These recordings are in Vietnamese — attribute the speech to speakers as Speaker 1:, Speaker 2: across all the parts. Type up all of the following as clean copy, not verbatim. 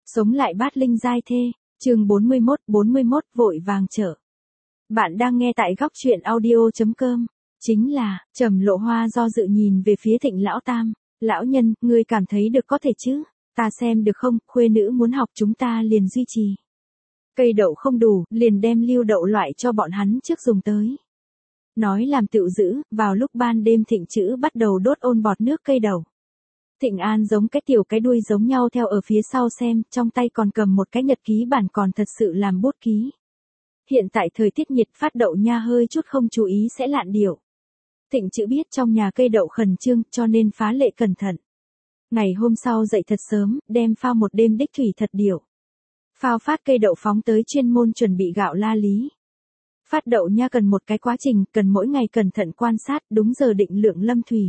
Speaker 1: Sống lại bát linh giai thê, chương 41 vội vàng chở. Bạn đang nghe tại góc truyện audio.com. Chính là, Trầm Lộ Hoa do dự nhìn về phía Thịnh lão tam. Lão nhân, ngươi cảm thấy được có thể chứ? Ta xem được không, khuê nữ muốn học chúng ta liền duy trì. Cây đậu không đủ, liền đem lưu đậu loại cho bọn hắn trước dùng tới. Nói làm tựu dữ, vào lúc ban đêm Thịnh chữ bắt đầu đốt ôn bọt nước cây đậu. Thịnh An giống cái tiểu cái đuôi giống nhau theo ở phía sau xem, trong tay còn cầm một cái nhật ký bản còn thật sự làm bút ký. Hiện tại thời tiết nhiệt phát đậu nha hơi chút không chú ý sẽ lạn điệu. Thịnh chữ biết trong nhà cây đậu khẩn trương cho nên phá lệ cẩn thận. Ngày hôm sau dậy thật sớm, đem phao một đêm đích thủy thật điệu. Phao phát cây đậu phóng tới chuyên môn chuẩn bị gạo la lý. Phát đậu nha cần một cái quá trình, cần mỗi ngày cẩn thận quan sát, đúng giờ định lượng lâm thủy.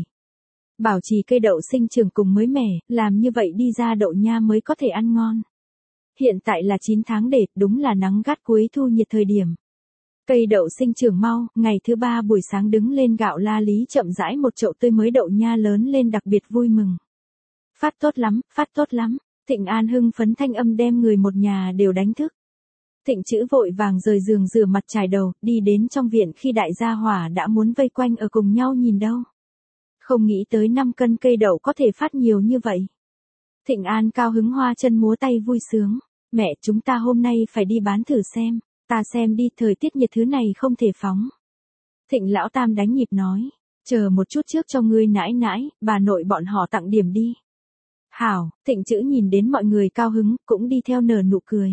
Speaker 1: Bảo trì cây đậu sinh trưởng cùng mới mẻ, làm như vậy đi ra đậu nha mới có thể ăn ngon. Hiện tại là 9 tháng đệt, đúng là nắng gắt cuối thu nhiệt thời điểm. Cây đậu sinh trưởng mau, ngày thứ 3 buổi sáng đứng lên gạo la lý chậm rãi một chậu tươi mới đậu nha lớn lên đặc biệt vui mừng. Phát tốt lắm, phát tốt lắm. Thịnh An hưng phấn thanh âm đem người một nhà đều đánh thức. Thịnh chữ vội vàng rời giường rửa mặt chải đầu, đi đến trong viện khi đại gia hỏa đã muốn vây quanh ở cùng nhau nhìn đâu. Không nghĩ tới 5 cân cây đậu có thể phát nhiều như vậy. Thịnh An cao hứng hoa chân múa tay vui sướng. Mẹ, chúng ta hôm nay phải đi bán thử xem. Ta xem đi, thời tiết nhiệt thứ này không thể phóng. Thịnh lão tam đánh nhịp nói. Chờ một chút trước cho ngươi nãi nãi, bà nội bọn họ tặng điểm đi. Hảo, Thịnh chữ nhìn đến mọi người cao hứng, cũng đi theo nở nụ cười.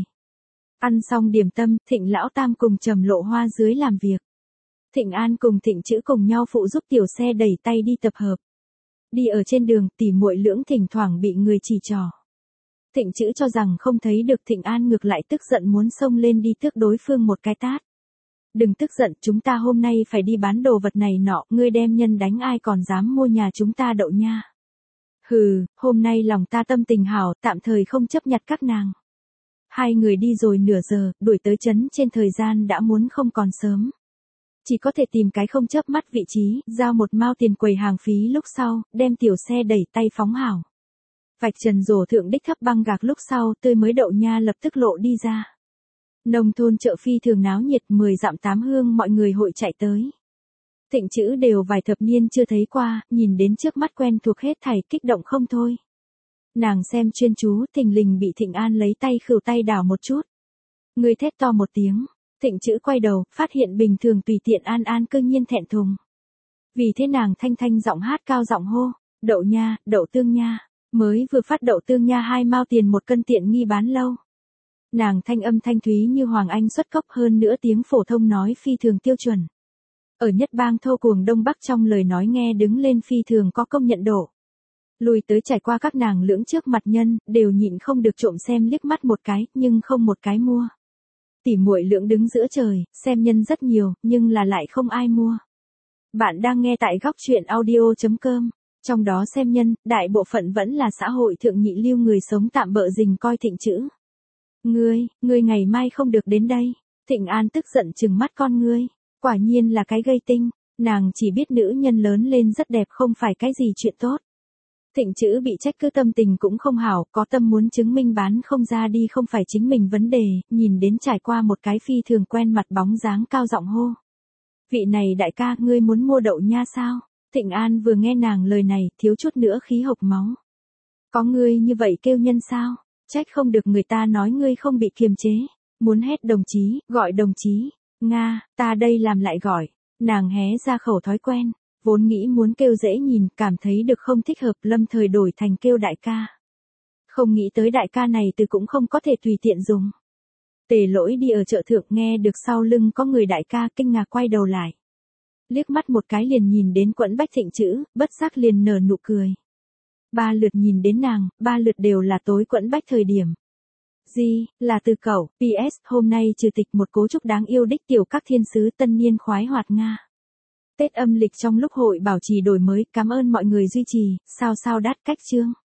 Speaker 1: Ăn xong điểm tâm, Thịnh lão tam cùng Trầm Lộ Hoa dưới làm việc. Thịnh An cùng Thịnh chữ cùng nhau phụ giúp tiểu xe đẩy tay đi tập hợp. Đi ở trên đường, tỉ muội lưỡng thỉnh thoảng bị người chỉ trỏ. Thịnh chữ cho rằng không thấy được, Thịnh An ngược lại tức giận muốn xông lên đi tước đối phương một cái tát. Đừng tức giận, chúng ta hôm nay phải đi bán đồ vật này nọ, ngươi đem nhân đánh ai còn dám mua nhà chúng ta đậu nha. Hừ, hôm nay lòng ta tâm tình hảo, tạm thời không chấp nhặt các nàng. Hai người đi rồi nửa giờ, đuổi tới trấn trên thời gian đã muốn không còn sớm. Chỉ có thể tìm cái không chớp mắt vị trí, giao một mao tiền quầy hàng phí lúc sau, đem tiểu xe đẩy tay phóng hảo. Vạch trần rổ thượng đích thấp băng gạc lúc sau, tươi mới đậu nha lập tức lộ đi ra. Nông thôn chợ phi thường náo nhiệt, 10 dặm 8 hương mọi người hội chạy tới. Thịnh chữ đều vài thập niên chưa thấy qua, nhìn đến trước mắt quen thuộc hết thảy kích động không thôi. Nàng xem chuyên chú, thình lình bị Thịnh An lấy tay khửu tay đảo một chút. Người thét to một tiếng. Thịnh chữ quay đầu, phát hiện bình thường tùy tiện An cơ nhiên thẹn thùng. Vì thế nàng thanh giọng hát cao giọng hô, đậu nha, đậu tương nha, mới vừa phát đậu tương nha 2 mao tiền 1 cân tiện nghi bán lâu. Nàng thanh âm thanh thúy như Hoàng Anh xuất cốc, hơn nữa tiếng phổ thông nói phi thường tiêu chuẩn. Ở nhất bang thô cuồng Đông Bắc trong lời nói nghe đứng lên phi thường có công nhận độ. Lùi tới trải qua các nàng lưỡng trước mặt nhân, đều nhịn không được trộm xem liếc mắt một cái, nhưng không một cái mua. Tỉ muội lưỡng đứng giữa trời, xem nhân rất nhiều, nhưng là lại không ai mua. Bạn đang nghe tại góc truyện audio.com. Trong đó xem nhân, đại bộ phận vẫn là xã hội thượng nhị lưu người sống tạm bợ rình coi Thịnh chữ. Ngươi ngày mai không được đến đây. Thịnh An tức giận trừng mắt con ngươi. Quả nhiên là cái gây tinh, nàng chỉ biết nữ nhân lớn lên rất đẹp không phải cái gì chuyện tốt. Thịnh chữ bị trách cứ tâm tình cũng không hảo, có tâm muốn chứng minh bán không ra đi không phải chính mình vấn đề, nhìn đến trải qua một cái phi thường quen mặt bóng dáng cao giọng hô. Vị này đại ca, ngươi muốn mua đậu nha sao? Thịnh An vừa nghe nàng lời này, thiếu chút nữa khí hộc máu. Có ngươi như vậy kêu nhân sao? Trách không được người ta nói ngươi không bị kiềm chế. Muốn hét đồng chí, gọi đồng chí. Nga, ta đây làm lại gọi. Nàng hé ra khẩu thói quen. Vốn nghĩ muốn kêu dễ nhìn, cảm thấy được không thích hợp, lâm thời đổi thành kêu đại ca. Không nghĩ tới đại ca này từ cũng không có thể tùy tiện dùng. Tề Lỗi đi ở chợ thượng nghe được sau lưng có người đại ca, kinh ngạc quay đầu lại. Liếc mắt một cái liền nhìn đến Quẫn Bách Thịnh chữ, bất giác liền nở nụ cười. 3 lượt nhìn đến nàng, 3 lượt đều là tối Quẫn Bách thời điểm. Là từ cậu, PS, hôm nay trừ tịch một cố chúc đáng yêu đích tiểu các thiên sứ tân niên khoái hoạt Nga. Tết âm lịch trong lúc hội bảo trì đổi mới, cảm ơn mọi người duy trì, sao đát cách chương.